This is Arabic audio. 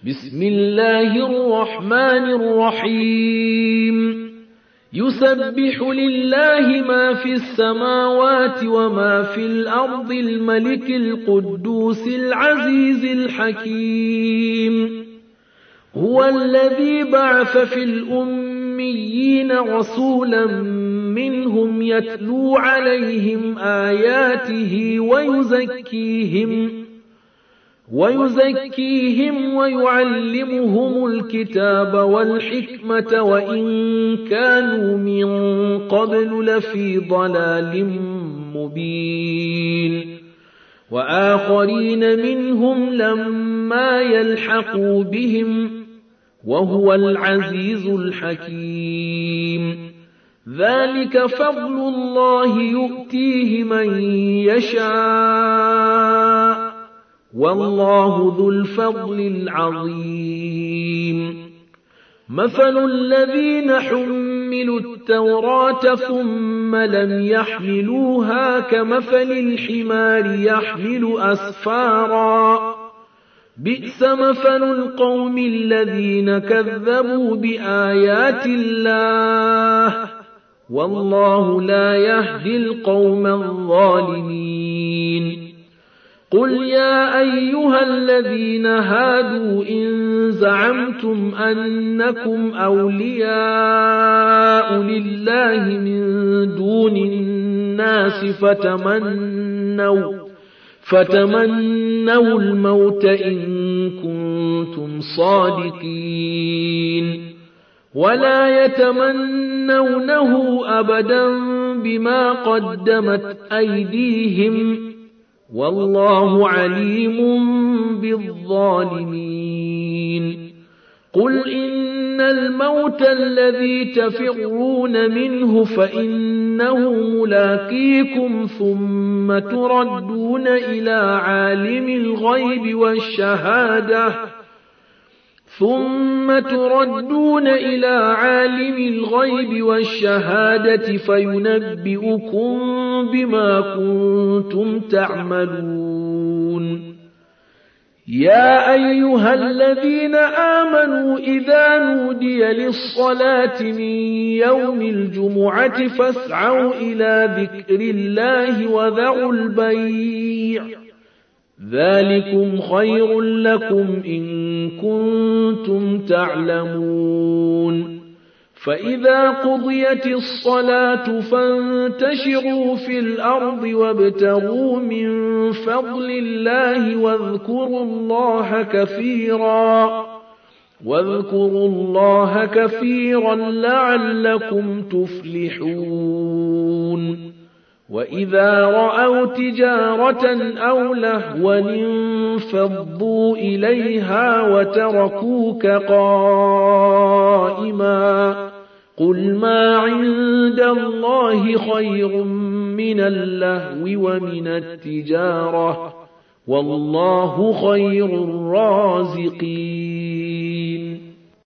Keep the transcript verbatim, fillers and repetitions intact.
بسم الله الرحمن الرحيم يسبح لله ما في السماوات وما في الأرض الملك القدوس العزيز الحكيم هو الذي بعث في الأميين رسولا منهم يتلو عليهم آياته ويزكيهم ويزكيهم ويعلمهم الكتاب والحكمة وإن كانوا من قبل لفي ضلال مبين وآخرين منهم لما يلحقوا بهم وهو العزيز الحكيم ذلك فضل الله يؤتيه من يشاء والله ذو الفضل العظيم مثل الذين حملوا التوراة ثم لم يحملوها كمثل الحمار يحمل أسفارا بئس مثل القوم الذين كذبوا بآيات الله والله لا يهدي القوم الظالمين قل يا أيها الذين هادوا إن زعمتم أنكم أولياء لله من دون الناس فتمنوا فتمنوا الموت إن كنتم صادقين ولا يتمنونه أبدا بما قدمت أيديهم والله عليم بالظالمين قل إن الموت الذي تفرون منه فإنه ملاقيكم ثم تردون إلى عالم الغيب والشهادة ثم تردون إلى عالم الغيب والشهادة فينبئكم بما كنتم تعملون يا أيها الذين آمنوا إذا نودي للصلاة من يوم الجمعة فاسعوا إلى ذكر الله وذروا البيع ذلكم خير لكم إن كنتم تعلمون فإذا قضيت الصلاة فانتشروا في الأرض وابتغوا من فضل الله واذكروا الله كثيرا واذكروا الله كثيرا لعلكم تفلحون وإذا رأوا تجارة أو لهوا انفضوا إليها وتركوك قائما قل ما عند الله خير من اللهو ومن التجارة والله خير الرازقين